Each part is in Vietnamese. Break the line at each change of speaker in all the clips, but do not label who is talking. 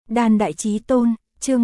Đan Đại Chí Tôn, chương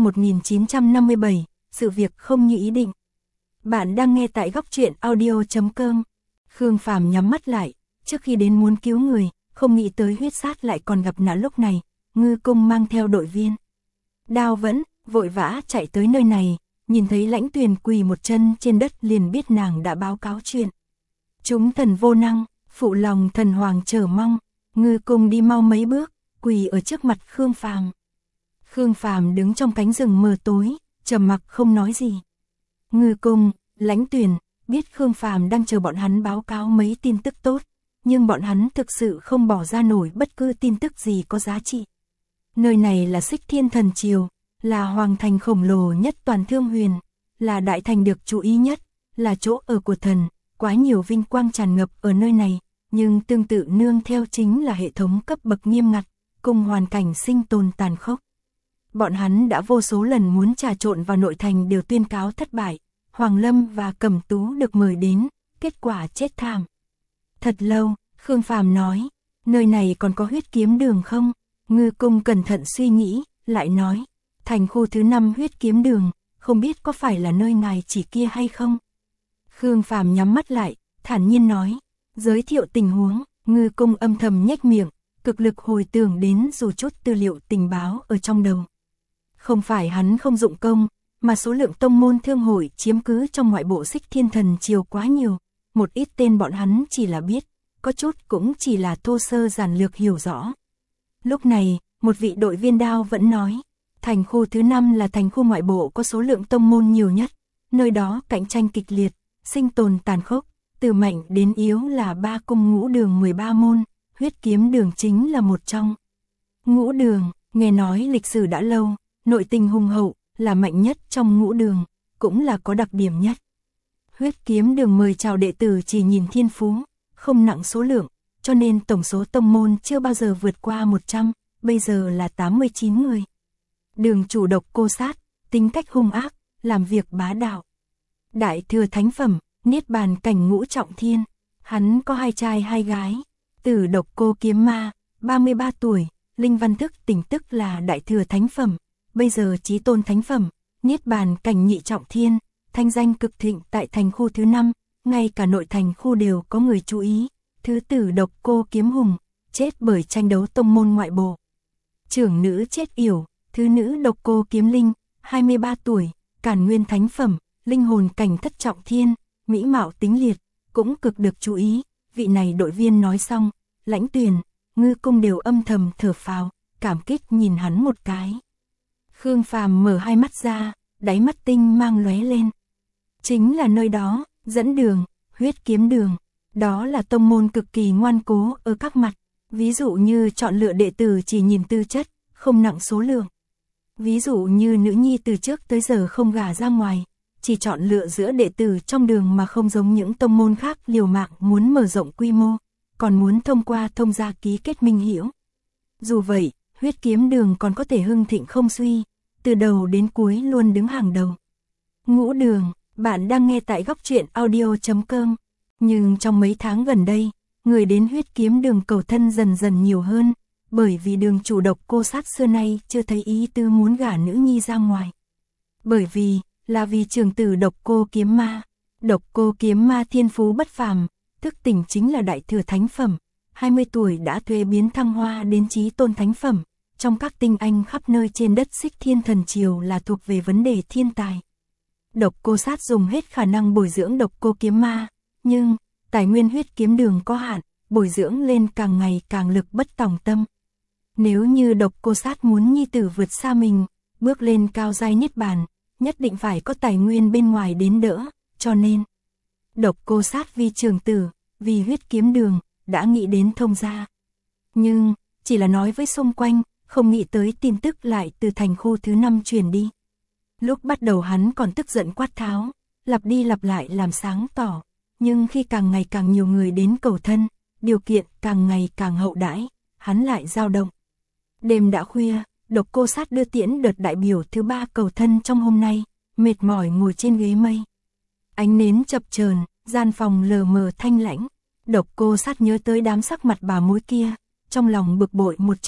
1957, sự việc không như ý định. Bạn đang nghe tại góc truyện audio.com. Khương Phàm nhắm mắt lại, trước khi đến muốn cứu người, không nghĩ tới huyết sát lại còn gặp nạn lúc này, Ngư Cung mang theo đội viên. Đao Vẫn, vội vã chạy tới nơi này, nhìn thấy Lãnh Tuyền quỳ một chân trên đất liền biết nàng đã báo cáo chuyện. Chúng thần vô năng, phụ lòng thần hoàng chờ mong, Ngư Cung đi mau mấy bước, quỳ ở trước mặt Khương Phàm. Khương Phàm đứng trong cánh rừng mờ tối, trầm mặc không nói gì. Ngư Cung, Lãnh Tuyền, biết Khương Phàm đang chờ bọn hắn báo cáo mấy tin tức tốt, nhưng bọn hắn thực sự không bỏ ra nổi bất cứ tin tức gì có giá trị. Nơi này là Xích Thiên Thần Triều, là hoàng thành khổng lồ nhất toàn Thương Huyền, là đại thành được chú ý nhất, là chỗ ở của thần, quá nhiều vinh quang tràn ngập ở nơi này, nhưng tương tự nương theo chính là hệ thống cấp bậc nghiêm ngặt, cùng hoàn cảnh sinh tồn tàn khốc. Bọn hắn đã vô số lần muốn trà trộn vào nội thành đều tuyên cáo thất bại, Hoàng Lâm và Cẩm Tú được mời đến, kết quả chết thảm. Thật lâu, Khương Phàm nói, nơi này còn có huyết kiếm đường không? Ngư Cung cẩn thận suy nghĩ, lại nói, thành khu thứ 5 huyết kiếm đường, không biết có phải là nơi ngài chỉ kia hay không? Khương Phàm nhắm mắt lại, thản nhiên nói, giới thiệu tình huống. Ngư Cung âm thầm nhếch miệng, cực lực hồi tưởng đến dù chút tư liệu tình báo ở trong đầu. Không phải hắn không dụng công, mà số lượng tông môn thương hội chiếm cứ trong ngoại bộ Xích Thiên Thần Triều quá nhiều, một ít tên bọn hắn chỉ là biết, có chút cũng chỉ là thô sơ giản lược hiểu rõ. Lúc này, một vị đội viên Đao Vẫn nói, thành khu thứ 5 là thành khu ngoại bộ có số lượng tông môn nhiều nhất, nơi đó cạnh tranh kịch liệt, sinh tồn tàn khốc, từ mạnh đến yếu là 3 cung ngũ đường 13 môn, huyết kiếm đường chính là một trong. Ngũ đường, nghe nói lịch sử đã lâu, nội tình hùng hậu, là mạnh nhất trong ngũ đường, cũng là có đặc điểm nhất. Huyết kiếm đường mời chào đệ tử chỉ nhìn thiên phú, không nặng số lượng, cho nên tổng số tông môn chưa bao giờ vượt qua 100, bây giờ là 89 người. Đường chủ Độc Cô Sát, tính cách hung ác, làm việc bá đạo. Đại thừa thánh phẩm, niết bàn cảnh ngũ trọng thiên, hắn có 2 trai 2 gái. Tử Độc Cô Kiếm Ma, 33 tuổi, linh văn thức tỉnh tức là đại thừa thánh phẩm, bây giờ chí tôn thánh phẩm, niết bàn cảnh nhị trọng thiên, thanh danh cực thịnh tại thành khu thứ 5, ngay cả nội thành khu đều có người chú ý. Thứ Tử Độc Cô Kiếm Hùng, chết bởi tranh đấu tông môn ngoại bộ. Trưởng nữ Chết Yểu, thứ nữ Độc Cô Kiếm Linh, 23 tuổi, càn nguyên thánh phẩm, linh hồn cảnh thất trọng thiên, mỹ mạo tính liệt, cũng cực được chú ý. Vị này đội viên nói xong, Lãnh Tuyền, Ngư Cung đều âm thầm thở phào, cảm kích nhìn hắn một cái. Khương Phàm mở hai mắt ra, đáy mắt tinh mang lóe lên. Chính là nơi đó, dẫn đường, huyết kiếm đường. Đó là tông môn cực kỳ ngoan cố ở các mặt, ví dụ như chọn lựa đệ tử chỉ nhìn tư chất, không nặng số lượng. Ví dụ như nữ nhi từ trước tới giờ không gả ra ngoài, chỉ chọn lựa giữa đệ tử trong đường mà không giống những tông môn khác liều mạng muốn mở rộng quy mô, còn muốn thông qua thông gia ký kết minh hiểu. Dù vậy, huyết kiếm đường còn có thể hưng thịnh không suy, từ đầu đến cuối luôn đứng hàng đầu. Ngũ đường, bạn đang nghe tại góc truyện audio.com. Nhưng trong mấy tháng gần đây, người đến huyết kiếm đường cầu thân dần dần nhiều hơn, bởi vì đường chủ Độc Cô Sát xưa nay chưa thấy ý tư muốn gả nữ nhi ra ngoài. Bởi vì, là vì trường tử Độc Cô Kiếm Ma. Độc Cô Kiếm Ma thiên phú bất phàm, thức tỉnh chính là đại thừa thánh phẩm, 20 tuổi đã thuế biến thăng hoa đến chí tôn thánh phẩm, trong các tinh anh khắp nơi trên đất Xích Thiên Thần Triều là thuộc về vấn đề thiên tài. Độc Cô Sát dùng hết khả năng bồi dưỡng Độc Cô Kiếm Ma, nhưng tài nguyên huyết kiếm đường có hạn, bồi dưỡng lên càng ngày càng lực bất tòng tâm. Nếu như Độc Cô Sát muốn nhi tử vượt xa mình, bước lên cao giai niết bàn, nhất định phải có tài nguyên bên ngoài đến đỡ, cho nên Độc Cô Sát vì trường tử, vì huyết kiếm đường, đã nghĩ đến thông gia. Nhưng, chỉ là nói với xung quanh, không nghĩ tới tin tức lại từ thành khu thứ 5 truyền đi. Lúc bắt đầu hắn còn tức giận quát tháo, lặp đi lặp lại làm sáng tỏ, nhưng khi càng ngày càng nhiều người đến cầu thân, điều kiện càng ngày càng hậu đãi, hắn lại dao động. Đêm đã khuya, Độc Cô Sát đưa tiễn đợt đại biểu thứ 3 cầu thân trong hôm nay, mệt mỏi ngồi trên ghế mây. Ánh nến chập chờn, gian phòng lờ mờ thanh lãnh. Độc Cô Sát nhớ tới đám sắc mặt bà mối kia, trong lòng bực bội một trận,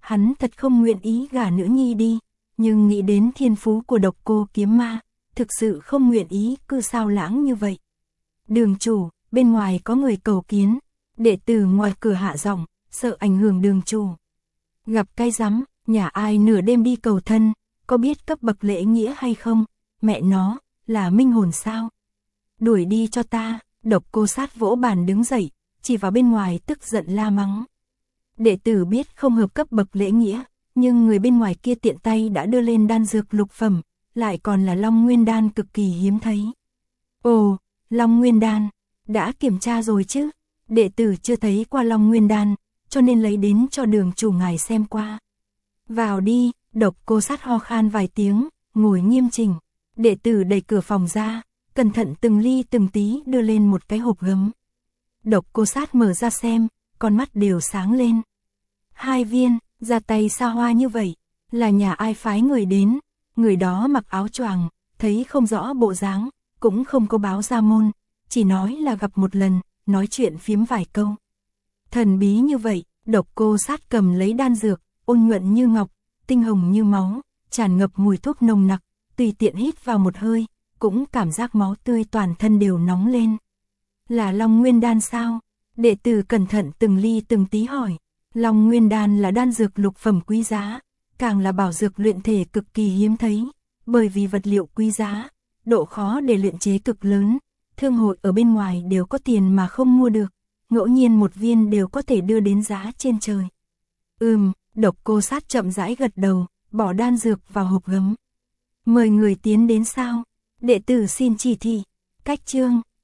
Hắn thật không nguyện ý gả nữ nhi đi, nhưng nghĩ đến thiên phú của Độc Cô Kiếm Ma, thực sự không nguyện ý cứ sao lãng như vậy. Đường chủ, bên ngoài có người cầu kiến, đệ tử ngoài cửa hạ giọng, sợ ảnh hưởng đường chủ. Gặp cái rắm, nhà ai nửa đêm đi cầu thân, có biết cấp bậc lễ nghĩa hay không? Mẹ nó, là minh hồn sao? Đuổi đi cho ta. Độc Cô Sát vỗ bàn đứng dậy, chỉ vào bên ngoài tức giận la mắng. Đệ tử biết không hợp cấp bậc lễ nghĩa, nhưng người bên ngoài kia tiện tay đã đưa lên đan dược lục phẩm, lại còn là Long Nguyên Đan cực kỳ hiếm thấy. Ồ, Long Nguyên Đan, đã kiểm tra rồi chứ? Đệ tử chưa thấy qua Long Nguyên Đan, cho nên lấy đến cho đường chủ ngài xem qua. Vào đi. Độc Cô Sát ho khan vài tiếng, ngồi nghiêm chỉnh. Đệ tử đẩy cửa phòng ra, cẩn thận từng ly từng tí đưa lên một cái hộp gấm. Độc Cô Sát mở ra xem, con mắt đều sáng lên. 2 viên, ra tay xa hoa như vậy, là nhà ai phái người đến? Người đó mặc áo choàng, thấy không rõ bộ dáng, cũng không có báo ra môn, chỉ nói là gặp một lần, nói chuyện phiếm vài câu. Thần bí như vậy, Độc Cô Sát cầm lấy đan dược, ôn nhuận như ngọc, tinh hồng như máu, tràn ngập mùi thuốc nồng nặc, tùy tiện hít vào một hơi, cũng cảm giác máu tươi toàn thân đều nóng lên. Là Long Nguyên Đan sao? Đệ tử cẩn thận từng ly từng tí hỏi. Long Nguyên Đan là đan dược lục phẩm quý giá, càng là bảo dược luyện thể cực kỳ hiếm thấy, bởi vì vật liệu quý giá, độ khó để luyện chế cực lớn, thương hội ở bên ngoài đều có tiền mà không mua được, ngẫu nhiên một viên đều có thể đưa đến giá trên trời. Độc Cô Sát chậm rãi gật đầu, bỏ đan dược vào hộp gấm. Mời người tiến đến sao? Đệ tử xin chỉ thị. Cách chương